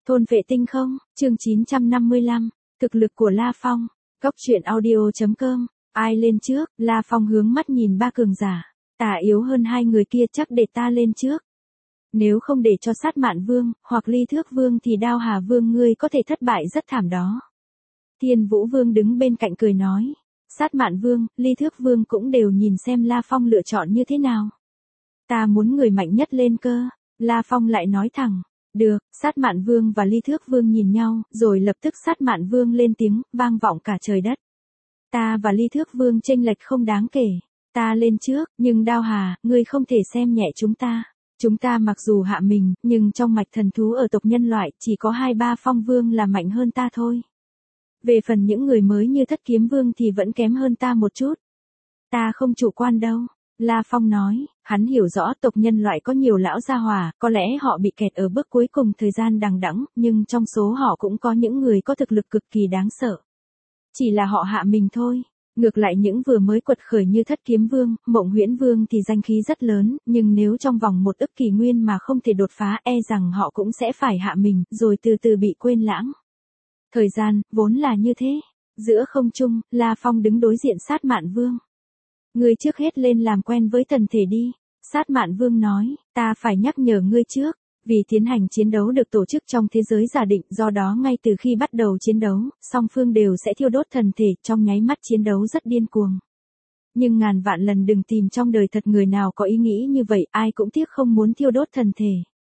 Thôn vệ tinh không, chương 955, thực lực của La Phong, góc truyện audio.com, ai lên trước, La Phong hướng mắt nhìn ba cường giả, ta yếu hơn hai người kia chắc để ta lên trước. Nếu không để cho Sát Mạn Vương, hoặc Ly Thước Vương thì Đao Hà Vương ngươi có thể thất bại rất thảm đó. Thiên Vũ Vương đứng bên cạnh cười nói, Sát Mạn Vương, Ly Thước Vương cũng đều nhìn xem La Phong lựa chọn như thế nào. Ta muốn người mạnh nhất lên cơ, La Phong lại nói thẳng. Được, Sát Mạn Vương và Ly Thước Vương nhìn nhau, rồi lập tức Sát Mạn Vương lên tiếng, vang vọng cả trời đất. Ta và Ly Thước Vương chênh lệch không đáng kể. Ta lên trước, nhưng Đao Hà, ngươi không thể xem nhẹ chúng ta. Chúng ta mặc dù hạ mình, nhưng trong mạch thần thú ở tộc nhân loại, chỉ có 2-3 phong vương là mạnh hơn ta thôi. Về phần những người mới như Thất Kiếm Vương thì vẫn kém hơn ta một chút. Ta không chủ quan đâu. La Phong nói, hắn hiểu rõ tộc nhân loại có nhiều lão gia hỏa, có lẽ họ bị kẹt ở bước cuối cùng thời gian đằng đẵng, nhưng trong số họ cũng có những người có thực lực cực kỳ đáng sợ. Chỉ là họ hạ mình thôi. Ngược lại những vừa mới quật khởi như Thất Kiếm Vương, Mộng Huyễn Vương thì danh khí rất lớn, nhưng nếu trong vòng một ức kỷ nguyên mà không thể đột phá e rằng họ cũng sẽ phải hạ mình, rồi từ từ bị quên lãng. Thời gian, vốn là như thế. Giữa không trung, La Phong đứng đối diện Sát Mạn Vương. Ngươi trước hết lên làm quen với thần thể đi. Sát Mạn Vương nói, ta phải nhắc nhở ngươi trước, vì tiến hành chiến đấu được tổ chức trong thế giới giả định, do đó ngay từ khi bắt đầu chiến đấu, song phương đều sẽ thiêu đốt thần thể, trong nháy mắt chiến đấu rất điên cuồng. Nhưng ngàn vạn lần đừng tìm trong đời thật người nào có ý nghĩ như vậy, ai cũng tiếc không muốn thiêu đốt thần thể.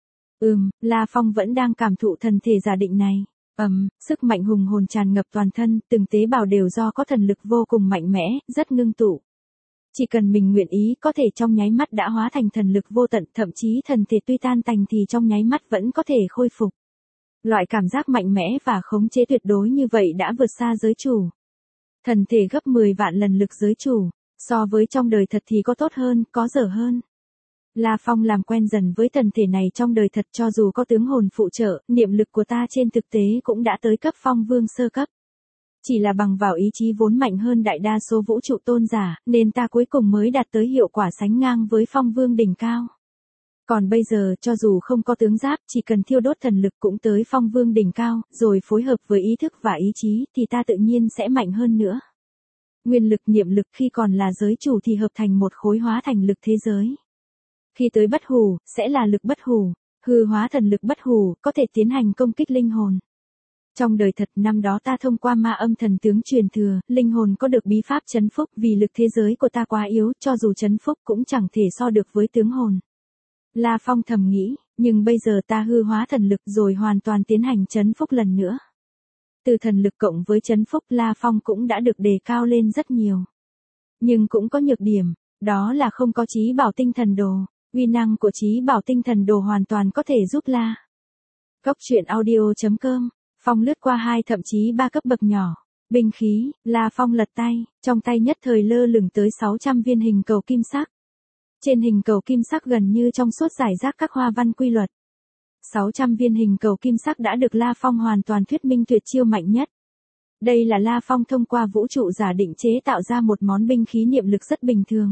La Phong vẫn đang cảm thụ thần thể giả định này. Sức mạnh hùng hồn tràn ngập toàn thân, từng tế bào đều do có thần lực vô cùng mạnh mẽ, rất ngưng tụ. Chỉ cần mình nguyện ý có thể trong nháy mắt đã hóa thành thần lực vô tận, thậm chí thần thể tuy tan tành thì trong nháy mắt vẫn có thể khôi phục. Loại cảm giác mạnh mẽ và khống chế tuyệt đối như vậy đã vượt xa giới chủ. Thần thể gấp 10 vạn lần lực giới chủ, so với trong đời thật thì có tốt hơn, có dở hơn. La Phong làm quen dần với thần thể này trong đời thật, cho dù có tướng hồn phụ trợ, niệm lực của ta trên thực tế cũng đã tới cấp phong vương sơ cấp. Chỉ là bằng vào ý chí vốn mạnh hơn đại đa số vũ trụ tôn giả, nên ta cuối cùng mới đạt tới hiệu quả sánh ngang với phong vương đỉnh cao. Còn bây giờ, cho dù không có tướng giáp, chỉ cần thiêu đốt thần lực cũng tới phong vương đỉnh cao, rồi phối hợp với ý thức và ý chí, thì ta tự nhiên sẽ mạnh hơn nữa. Nguyên lực niệm lực khi còn là giới chủ thì hợp thành một khối hóa thành lực thế giới. Khi tới bất hủ, sẽ là lực bất hủ, hư hóa thần lực bất hủ, có thể tiến hành công kích linh hồn. Trong đời thật năm đó ta thông qua ma âm thần tướng truyền thừa, linh hồn có được bí pháp trấn phúc, vì lực thế giới của ta quá yếu, cho dù trấn phúc cũng chẳng thể so được với tướng hồn. La Phong thầm nghĩ, nhưng bây giờ ta hư hóa thần lực rồi hoàn toàn tiến hành trấn phúc lần nữa. Từ thần lực cộng với trấn phúc, La Phong cũng đã được đề cao lên rất nhiều. Nhưng cũng có nhược điểm, đó là không có chí bảo tinh thần đồ. Uy năng của chí bảo tinh thần đồ hoàn toàn có thể giúp La. Góc truyện audio.com, Phong lướt qua 2 thậm chí 3 cấp bậc nhỏ. Binh khí, La Phong lật tay, trong tay nhất thời lơ lửng tới 600 viên hình cầu kim sắc. Trên hình cầu kim sắc gần như trong suốt rải rác các hoa văn quy luật. 600 viên hình cầu kim sắc đã được La Phong hoàn toàn thuyết minh tuyệt chiêu mạnh nhất. Đây là La Phong thông qua vũ trụ giả định chế tạo ra một món binh khí niệm lực rất bình thường.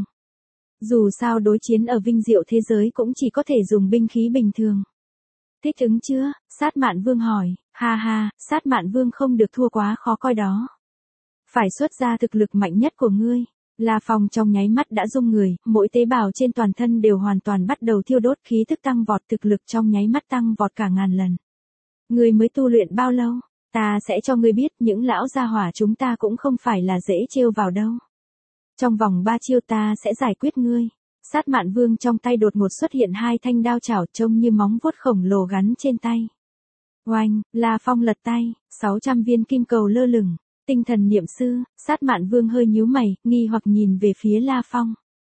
Dù sao đối chiến ở vinh diệu thế giới cũng chỉ có thể dùng binh khí bình thường. Thích ứng chưa? Sát Mạn Vương hỏi. Ha, Sát Mạn Vương không được thua quá khó coi đó. Phải xuất ra thực lực mạnh nhất của ngươi. La Phong trong nháy mắt đã rung người, mỗi tế bào trên toàn thân đều hoàn toàn bắt đầu thiêu đốt, khí thức tăng vọt, thực lực trong nháy mắt tăng vọt cả ngàn lần. Ngươi mới tu luyện bao lâu? Ta sẽ cho ngươi biết những lão gia hỏa chúng ta cũng không phải là dễ trêu vào đâu. Trong vòng 3 chiêu ta sẽ giải quyết ngươi. Sát Mạn Vương trong tay đột ngột xuất hiện 2 thanh đao chảo trông như móng vuốt khổng lồ gắn trên tay. Oanh, La Phong lật tay, 600 viên kim cầu lơ lửng. Tinh thần niệm sư, Sát Mạn Vương hơi nhíu mày, nghi hoặc nhìn về phía La Phong.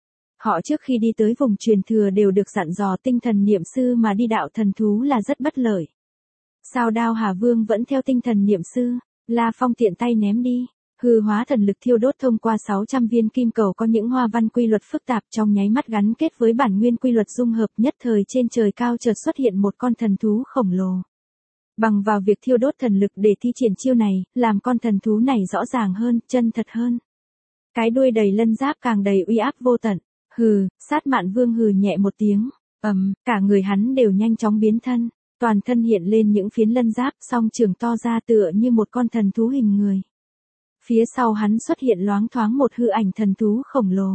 Họ trước khi đi tới vùng truyền thừa đều được dặn dò tinh thần niệm sư mà đi đạo thần thú là rất bất lợi. Sao Đao Hà Vương vẫn theo tinh thần niệm sư? La Phong tiện tay ném đi. Hư hóa thần lực thiêu đốt thông qua 600 viên kim cầu có những hoa văn quy luật phức tạp, trong nháy mắt gắn kết với bản nguyên quy luật dung hợp, nhất thời trên trời cao chợt xuất hiện một con thần thú khổng lồ. Bằng vào việc thiêu đốt thần lực để thi triển chiêu này, làm con thần thú này rõ ràng hơn, chân thật hơn. Cái đuôi đầy lân giáp càng đầy uy áp vô tận. Sát Mạn Vương hừ nhẹ một tiếng. Cả người hắn đều nhanh chóng biến thân. Toàn thân hiện lên những phiến lân giáp, song trường to ra tựa như một con thần thú hình người. Phía sau hắn xuất hiện loáng thoáng một hư ảnh thần thú khổng lồ.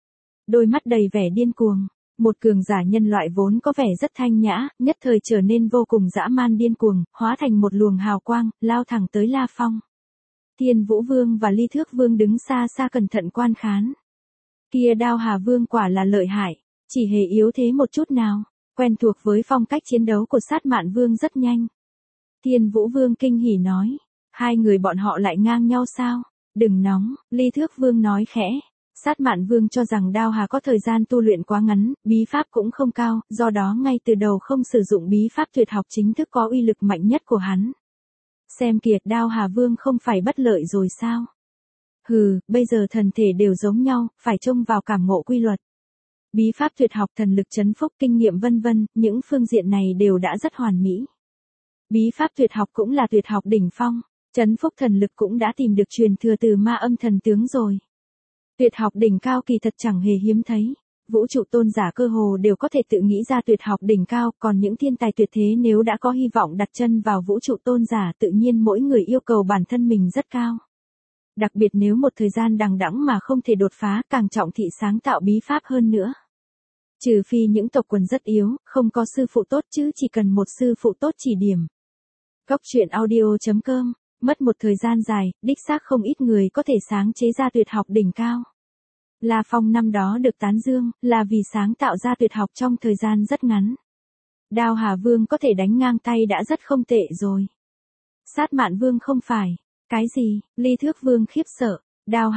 Đôi mắt đầy vẻ điên cuồng. Một cường giả nhân loại vốn có vẻ rất thanh nhã, nhất thời trở nên vô cùng dã man điên cuồng, hóa thành một luồng hào quang, lao thẳng tới La Phong. Thiên Vũ Vương và Ly Thước Vương đứng xa xa cẩn thận quan khán. Kia Đao Hà Vương quả là lợi hại, chỉ hề yếu thế một chút nào, quen thuộc với phong cách chiến đấu của Sát Mạn Vương rất nhanh. Thiên Vũ Vương kinh hỉ nói, hai người bọn họ lại ngang nhau sao? Đừng nóng, Ly Thước Vương nói khẽ. Sát Mạn Vương cho rằng Đao Hà có thời gian tu luyện quá ngắn, bí pháp cũng không cao, do đó ngay từ đầu không sử dụng bí pháp tuyệt học chính thức có uy lực mạnh nhất của hắn. Xem kìa, Đao Hà Vương không phải bất lợi rồi sao? Hừ, bây giờ thần thể đều giống nhau, phải trông vào cảm ngộ quy luật. Bí pháp tuyệt học, thần lực trấn phúc, kinh nghiệm vân vân, những phương diện này đều đã rất hoàn mỹ. Bí pháp tuyệt học cũng là tuyệt học đỉnh phong, trấn phúc thần lực cũng đã tìm được truyền thừa từ Ma Âm thần tướng rồi. Tuyệt học đỉnh cao kỳ thật chẳng hề hiếm thấy. Vũ trụ tôn giả cơ hồ đều có thể tự nghĩ ra tuyệt học đỉnh cao, còn những thiên tài tuyệt thế nếu đã có hy vọng đặt chân vào vũ trụ tôn giả tự nhiên mỗi người yêu cầu bản thân mình rất cao. Đặc biệt nếu một thời gian đằng đẵng mà không thể đột phá, càng trọng thị sáng tạo bí pháp hơn nữa. Trừ phi những tộc quần rất yếu, không có sư phụ tốt chứ chỉ cần một sư phụ tốt chỉ điểm. Góc truyện audio.com, mất một thời gian dài, đích xác không ít người có thể sáng chế ra tuyệt học đỉnh cao. La Phong năm đó được tán dương, là vì sáng tạo ra tuyệt học trong thời gian rất ngắn. Đao Hà Vương có thể đánh ngang tay đã rất không tệ rồi. Sát Mạn Vương không phải. Cái gì? Ly Thước Vương khiếp sợ. Đao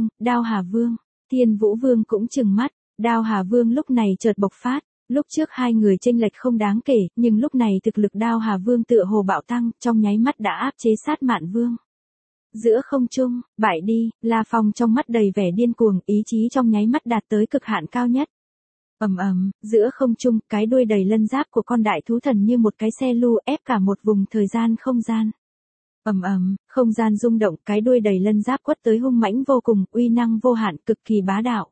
Hà Vương. Thiên Vũ Vương cũng trừng mắt. Đao Hà Vương lúc này chợt bộc phát. Lúc trước hai người chênh lệch không đáng kể, nhưng lúc này thực lực Đao Hà Vương tựa hồ bạo tăng, trong nháy mắt đã áp chế Sát Mạn Vương. Giữa không trung, bại đi, La Phong trong mắt đầy vẻ điên cuồng, ý chí trong nháy mắt đạt tới cực hạn cao nhất. Giữa không trung, cái đuôi đầy lân giáp của con đại thú thần như một cái xe lu ép cả một vùng thời gian không gian. Không gian rung động, cái đuôi đầy lân giáp quất tới hung mãnh vô cùng, uy năng vô hạn, cực kỳ bá đạo.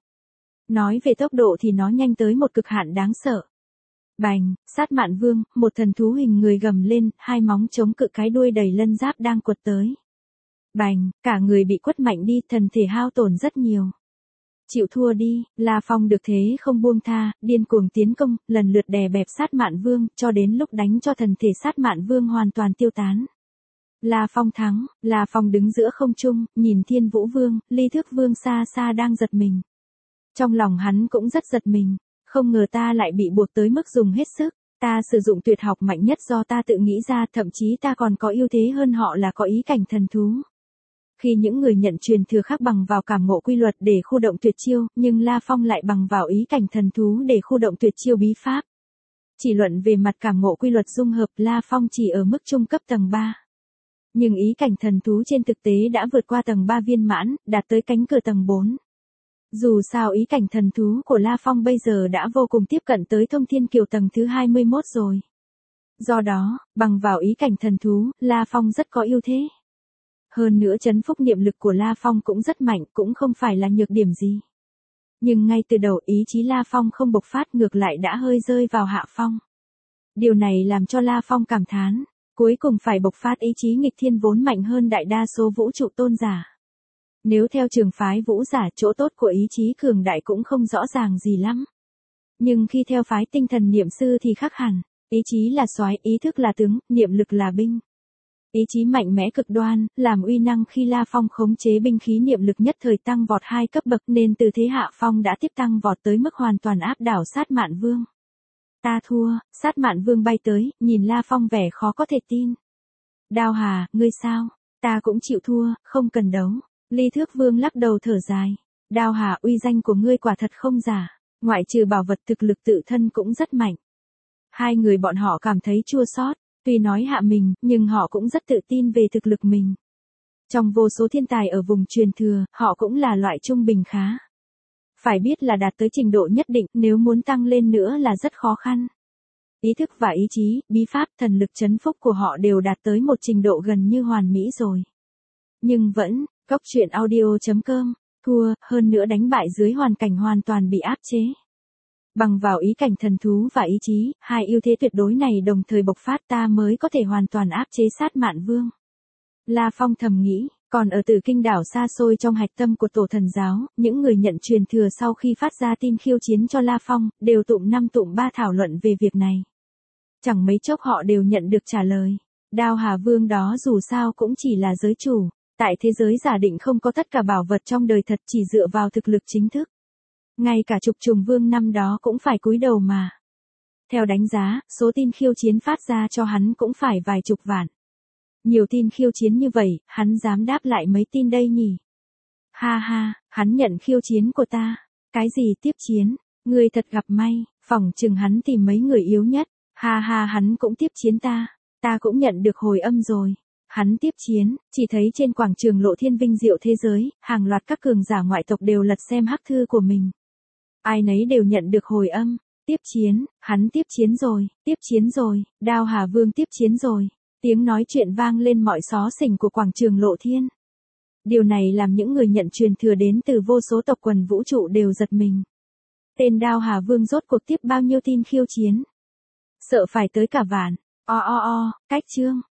Nói về tốc độ thì nó nhanh tới một cực hạn đáng sợ. Bành, Sát Mạn Vương, một thần thú hình người gầm lên, hai móng chống cự cái đuôi đầy lân giáp đang quật tới. Bành, cả người bị quất mạnh đi, thần thể hao tổn rất nhiều. Chịu thua đi, La Phong được thế không buông tha, điên cuồng tiến công, lần lượt đè bẹp Sát Mạn Vương, cho đến lúc đánh cho thần thể Sát Mạn Vương hoàn toàn tiêu tán. La Phong thắng, La Phong đứng giữa không trung, nhìn Thiên Vũ Vương, Ly Thước Vương xa xa đang giật mình. Trong lòng hắn cũng rất giật mình, không ngờ ta lại bị buộc tới mức dùng hết sức. Ta sử dụng tuyệt học mạnh nhất do ta tự nghĩ ra, thậm chí ta còn có ưu thế hơn họ là có ý cảnh thần thú. Khi những người nhận truyền thừa khác bằng vào cảm ngộ quy luật để khu động tuyệt chiêu, nhưng La Phong lại bằng vào ý cảnh thần thú để khu động tuyệt chiêu bí pháp. Chỉ luận về mặt cảm ngộ quy luật dung hợp, La Phong chỉ ở mức trung cấp tầng 3. Nhưng ý cảnh thần thú trên thực tế đã vượt qua tầng 3 viên mãn, đạt tới cánh cửa tầng 4. Dù sao ý cảnh thần thú của La Phong bây giờ đã vô cùng tiếp cận tới thông thiên kiều tầng thứ 21 rồi. Do đó, bằng vào ý cảnh thần thú, La Phong rất có ưu thế. Hơn nữa trấn phúc niệm lực của La Phong cũng rất mạnh, cũng không phải là nhược điểm gì. Nhưng ngay từ đầu ý chí La Phong không bộc phát, ngược lại đã hơi rơi vào hạ phong. Điều này làm cho La Phong cảm thán, cuối cùng phải bộc phát ý chí nghịch thiên vốn mạnh hơn đại đa số vũ trụ tôn giả. Nếu theo trường phái vũ giả, chỗ tốt của ý chí cường đại cũng không rõ ràng gì lắm. Nhưng khi theo phái tinh thần niệm sư thì khác hẳn, ý chí là soái, ý thức là tướng, niệm lực là binh. Ý chí mạnh mẽ cực đoan, làm uy năng khi La Phong khống chế binh khí niệm lực nhất thời tăng vọt 2 cấp bậc, nên từ thế hạ phong đã tiếp tăng vọt tới mức hoàn toàn áp đảo Sát Mạn Vương. Ta thua, Sát Mạn Vương bay tới, nhìn La Phong vẻ khó có thể tin. Đao Hà, ngươi sao? Ta cũng chịu thua, không cần đấu. Ly Thước Vương lắc đầu thở dài. Đao Hà, uy danh của ngươi quả thật không giả, ngoại trừ bảo vật thực lực tự thân cũng rất mạnh. Hai người bọn họ cảm thấy chua xót. Tuy nói hạ mình, nhưng họ cũng rất tự tin về thực lực mình. Trong vô số thiên tài ở vùng truyền thừa, họ cũng là loại trung bình khá. Phải biết là đạt tới trình độ nhất định, nếu muốn tăng lên nữa là rất khó khăn. Ý thức và ý chí, bí pháp, thần lực trấn phúc của họ đều đạt tới một trình độ gần như hoàn mỹ rồi. Nhưng vẫn, góc truyện audio.com, thua, hơn nữa đánh bại dưới hoàn cảnh hoàn toàn bị áp chế. Bằng vào ý cảnh thần thú và ý chí, hai ưu thế tuyệt đối này đồng thời bộc phát ta mới có thể hoàn toàn áp chế sát Mạn Vương. La Phong thầm nghĩ, còn ở Tử Kinh đảo xa xôi trong hạch tâm của tổ thần giáo, những người nhận truyền thừa sau khi phát ra tin khiêu chiến cho La Phong, đều tụm năm tụm ba thảo luận về việc này. Chẳng mấy chốc họ đều nhận được trả lời. Đao Hà Vương đó dù sao cũng chỉ là giới chủ, tại thế giới giả định không có tất cả bảo vật trong đời thật chỉ dựa vào thực lực chính thức. Ngay cả Trục Trùng Vương năm đó cũng phải cúi đầu mà. Theo đánh giá, số tin khiêu chiến phát ra cho hắn cũng phải vài chục vạn. Nhiều tin khiêu chiến như vậy, hắn dám đáp lại mấy tin đây nhỉ? Ha ha, hắn nhận khiêu chiến của ta. Cái gì tiếp chiến? Người thật gặp may, phỏng chừng hắn tìm mấy người yếu nhất. Ha ha, hắn cũng tiếp chiến ta. Ta cũng nhận được hồi âm rồi. Hắn tiếp chiến, chỉ thấy trên quảng trường Lộ Thiên vinh diệu thế giới, hàng loạt các cường giả ngoại tộc đều lật xem hắc thư của mình. Ai nấy đều nhận được hồi âm. Tiếp chiến, hắn tiếp chiến rồi, Đao Hà Vương tiếp chiến rồi. Tiếng nói chuyện vang lên mọi xó xỉnh của quảng trường Lộ Thiên. Điều này làm những người nhận truyền thừa đến từ vô số tộc quần vũ trụ đều giật mình. Tên Đao Hà Vương rốt cuộc tiếp bao nhiêu tin khiêu chiến? Sợ phải tới cả vạn. Cách chương.